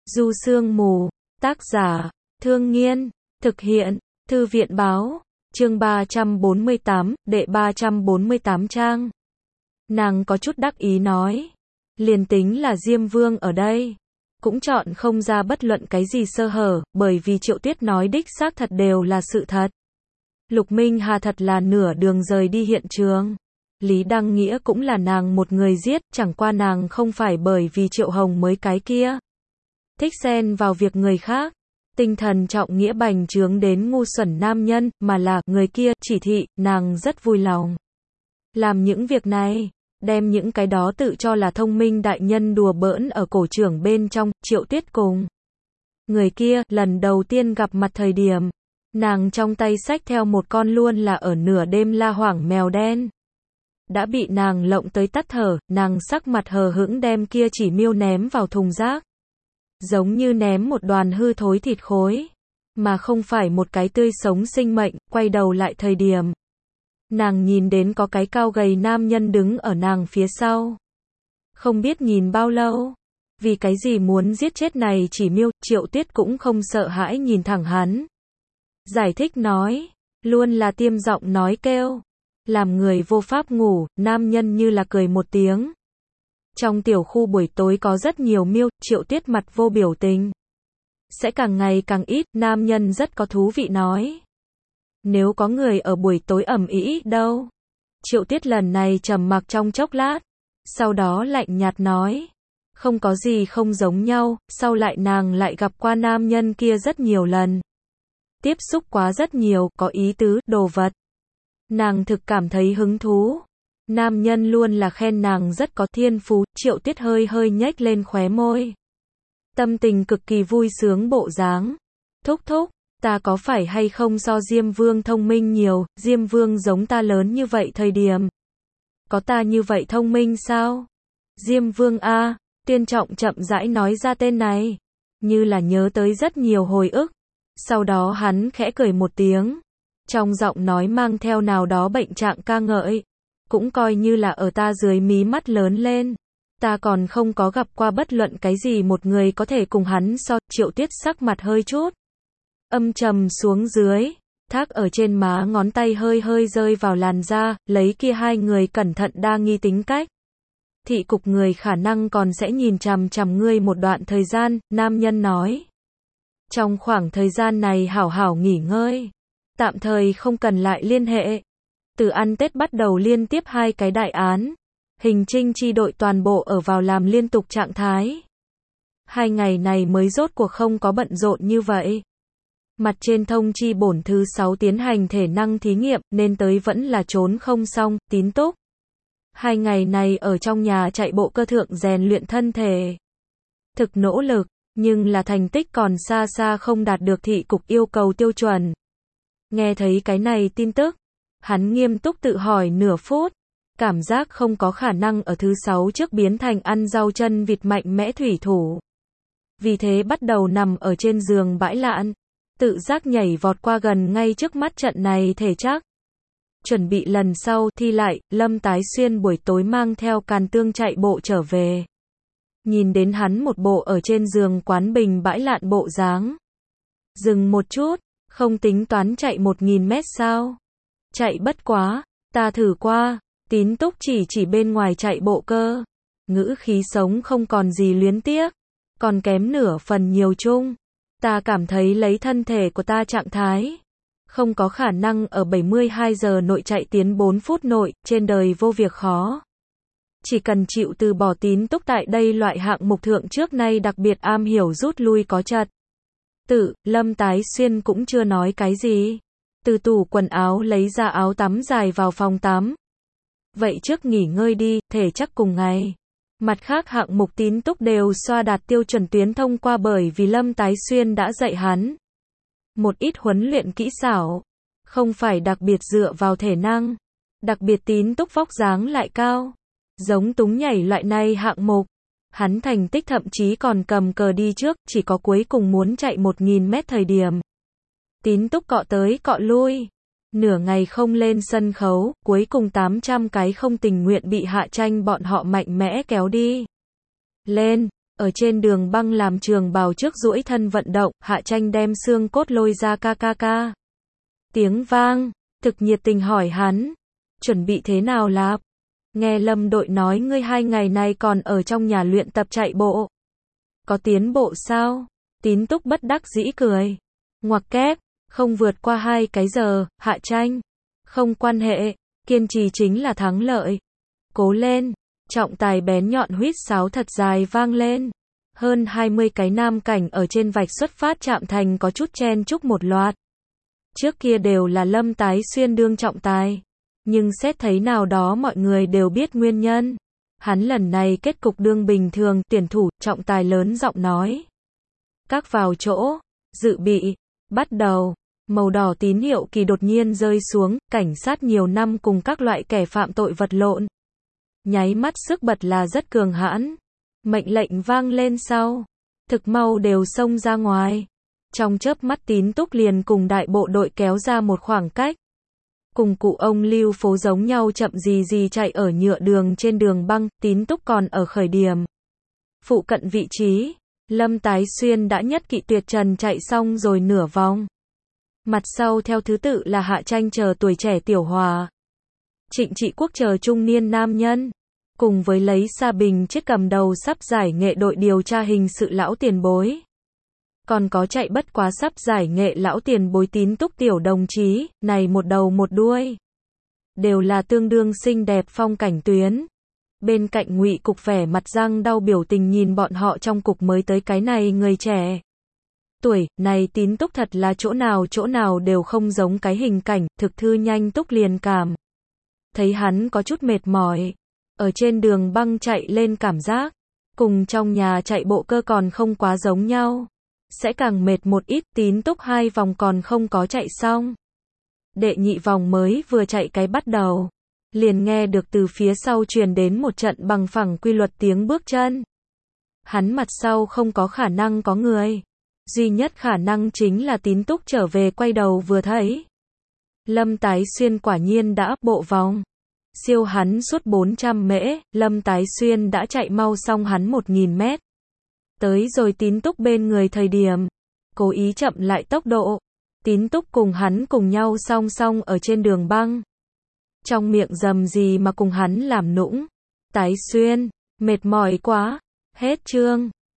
Du Sương Mù, tác giả, Thương Nghiên, thực hiện, Thư viện Báo, chương 348, đệ 348 trang. Nàng có chút đắc ý nói, liền tính là Diêm Vương ở đây, cũng chọn không ra bất luận cái gì sơ hở, bởi vì Triệu Tuyết nói đích xác thật đều là sự thật. Lục Minh Hà thật là nửa đường rời đi hiện trường. Lý Đăng Nghĩa cũng là nàng một người giết, chẳng qua nàng không phải bởi vì Triệu Hồng mới cái kia. Thích xen vào việc người khác, tinh thần trọng nghĩa bành trướng đến ngu xuẩn nam nhân, mà là người kia chỉ thị, nàng rất vui lòng. Làm những việc này, đem những cái đó tự cho là thông minh đại nhân đùa bỡn ở cổ trưởng bên trong. Triệu Tuyết cùng người kia lần đầu tiên gặp mặt thời điểm, nàng trong tay xách theo một con luôn là ở nửa đêm la hoảng mèo đen. Đã bị nàng lộng tới tắt thở, nàng sắc mặt hờ hững đem kia chỉ miêu ném vào thùng rác. Giống như ném một đoàn hư thối thịt khối, mà không phải một cái tươi sống sinh mệnh. Quay đầu lại thời điểm, nàng nhìn đến có cái cao gầy nam nhân đứng ở nàng phía sau. Không biết nhìn bao lâu, vì cái gì muốn giết chết này chỉ miêu. Triệu Tuyết cũng không sợ hãi nhìn thẳng hắn. Giải thích nói, luôn là tiêm giọng nói kêu, làm người vô pháp ngủ. Nam nhân như là cười một tiếng. Trong tiểu khu buổi tối có rất nhiều miêu. Triệu Tuyết mặt vô biểu tình. Sẽ càng ngày càng ít. Nam nhân rất có thú vị nói, nếu có người ở buổi tối ầm ĩ đâu. Triệu Tuyết lần này trầm mặc trong chốc lát, sau đó lạnh nhạt nói, không có gì không giống nhau. Sau lại nàng lại gặp qua nam nhân kia rất nhiều lần, tiếp xúc quá rất nhiều, có ý tứ, đồ vật. Nàng thực cảm thấy hứng thú. Nam nhân luôn là khen nàng rất có thiên phú. Triệu Tuyết hơi hơi nhếch lên khóe môi, tâm tình cực kỳ vui sướng bộ dáng. Thúc thúc, ta có phải hay không so Diêm Vương thông minh nhiều? Diêm Vương giống ta lớn như vậy thời điểm, có ta như vậy thông minh sao? Diêm Vương a. Tuyên Trọng chậm rãi nói ra tên này, như là nhớ tới rất nhiều hồi ức. Sau đó hắn khẽ cười một tiếng, trong giọng nói mang theo nào đó bệnh trạng ca ngợi, cũng coi như là ở ta dưới mí mắt lớn lên. Ta còn không có gặp qua bất luận cái gì một người có thể cùng hắn so. Triệu Tuyết sắc mặt hơi chút âm trầm xuống dưới, thác ở trên má ngón tay hơi hơi rơi vào làn da, lấy kia hai người cẩn thận đa nghi tính cách. Thị cục người khả năng còn sẽ nhìn chằm chằm ngươi một đoạn thời gian. Nam nhân nói, trong khoảng thời gian này hảo hảo nghỉ ngơi, tạm thời không cần lại liên hệ. Từ ăn Tết bắt đầu liên tiếp 2 cái đại án, hình trinh chi đội toàn bộ ở vào làm liên tục trạng thái. 2 ngày này mới rốt cuộc không có bận rộn như vậy. Mặt trên thông chi bổn thứ 6 tiến hành thể năng thí nghiệm, nên tới vẫn là trốn không xong. Tín Túc 2 ngày này ở trong nhà chạy bộ cơ thượng rèn luyện thân thể, thực nỗ lực, nhưng là thành tích còn xa xa không đạt được thị cục yêu cầu tiêu chuẩn. Nghe thấy cái này tin tức, hắn nghiêm túc tự hỏi nửa phút, cảm giác không có khả năng ở thứ 6 trước biến thành ăn rau chân vịt mạnh mẽ thủy thủ. Vì thế bắt đầu nằm ở trên giường bãi lạn, tự giác nhảy vọt qua gần ngay trước mắt trận này thể chắc. Chuẩn bị lần sau thi lại. Lâm Tái Xuyên buổi tối mang theo Càn Tương chạy bộ trở về. Nhìn đến hắn một bộ ở trên giường quán bình bãi lạn bộ dáng. Dừng một chút, không tính toán chạy 1000 mét sao? Chạy bất quá, ta thử qua. Tín Túc chỉ bên ngoài chạy bộ cơ. Ngữ khí sống không còn gì luyến tiếc, còn kém nửa phần nhiều chung. Ta cảm thấy lấy thân thể của ta trạng thái, không có khả năng ở 72 giờ nội chạy tiến 4 phút nội. Trên đời vô việc khó, chỉ cần chịu từ bỏ. Tín Túc tại đây loại hạng mục thượng trước nay đặc biệt am hiểu rút lui có trật tự. Lâm Tái Xuyên cũng chưa nói cái gì, từ tủ quần áo lấy ra áo tắm dài vào phòng tắm. Vậy trước nghỉ ngơi đi, thể chắc cùng ngày. Mặt khác hạng mục Tín Túc đều xoa đạt tiêu chuẩn tuyến thông qua, bởi vì Lâm Tái Xuyên đã dạy hắn một ít huấn luyện kỹ xảo, không phải đặc biệt dựa vào thể năng. Đặc biệt Tín Túc vóc dáng lại cao, giống túng nhảy loại này hạng mục, hắn thành tích thậm chí còn cầm cờ đi trước. Chỉ có cuối cùng muốn chạy 1000 mét thời điểm, Tín Túc cọ tới cọ lui, nửa ngày không lên sân khấu, cuối cùng 800 cái không tình nguyện bị Hạ Tranh bọn họ mạnh mẽ kéo đi lên. Ở trên đường băng làm trường bào trước duỗi thân vận động, Hạ Tranh đem xương cốt lôi ra ca ca ca. Tiếng vang, thực nhiệt tình hỏi hắn, chuẩn bị thế nào Lạp? Nghe Lâm đội nói ngươi 2 ngày này còn ở trong nhà luyện tập chạy bộ. Có tiến bộ sao? Tín Túc bất đắc dĩ cười. Ngoặc kép, không vượt qua 2 cái giờ, Hạ Tranh. Không quan hệ, kiên trì chính là thắng lợi. Cố lên, trọng tài bén nhọn huýt sáo thật dài vang lên. Hơn 20 cái nam cảnh ở trên vạch xuất phát chạm thành có chút chen chúc một loạt. Trước kia đều là Lâm Tái Xuyên đương trọng tài. Nhưng xét thấy nào đó mọi người đều biết nguyên nhân. Hắn lần này kết cục đương bình thường, tuyển thủ, trọng tài lớn giọng nói. Các vào chỗ, dự bị, bắt đầu. Màu đỏ tín hiệu kỳ đột nhiên rơi xuống, cảnh sát nhiều năm cùng các loại kẻ phạm tội vật lộn. Nháy mắt sức bật là rất cường hãn. Mệnh lệnh vang lên sau. Thực mau đều xông ra ngoài. Trong chớp mắt Tín Túc liền cùng đại bộ đội kéo ra một khoảng cách. Cùng cụ ông lưu phố giống nhau chậm gì gì chạy ở nhựa đường trên đường băng, Tín Túc còn ở khởi điểm. Phụ cận vị trí, Lâm Tái Xuyên đã nhất kỵ tuyệt trần chạy xong rồi nửa vòng. Mặt sau theo thứ tự là Hạ Tranh chờ tuổi trẻ tiểu hòa. Trịnh Trị Quốc chờ trung niên nam nhân. Cùng với lấy Sa Bình chết cầm đầu sắp giải nghệ đội điều tra hình sự lão tiền bối. Còn có chạy bất quá sắp giải nghệ lão tiền bối Tín Túc tiểu đồng chí, này một đầu một đuôi. Đều là tương đương xinh đẹp phong cảnh tuyến. Bên cạnh Ngụy Cục vẻ mặt răng đau biểu tình nhìn bọn họ trong cục mới tới cái này người trẻ. Tuổi, này Tín Túc thật là chỗ nào đều không giống cái hình cảnh, thực thư nhanh Túc liền cảm. Thấy hắn có chút mệt mỏi. Ở trên đường băng chạy lên cảm giác. Cùng trong nhà chạy bộ cơ còn không quá giống nhau. Sẽ càng mệt một ít, Tín Túc 2 vòng còn không có chạy xong. Đệ nhị vòng mới vừa chạy cái bắt đầu. Liền nghe được từ phía sau truyền đến một trận bằng phẳng quy luật tiếng bước chân. Hắn mặt sau không có khả năng có người. Duy nhất khả năng chính là Tín Túc trở về quay đầu vừa thấy. Lâm Tái Xuyên quả nhiên đã bộ vòng. Siêu hắn suốt 400 mễ, Lâm Tái Xuyên đã chạy mau xong hắn 1000 mét. Tới rồi Tín Túc bên người thời điểm. Cố ý chậm lại tốc độ. Tín Túc cùng hắn cùng nhau song song ở trên đường băng. Trong miệng rầm gì mà cùng hắn làm nũng. Tái Xuyên, mệt mỏi quá. Hết chương.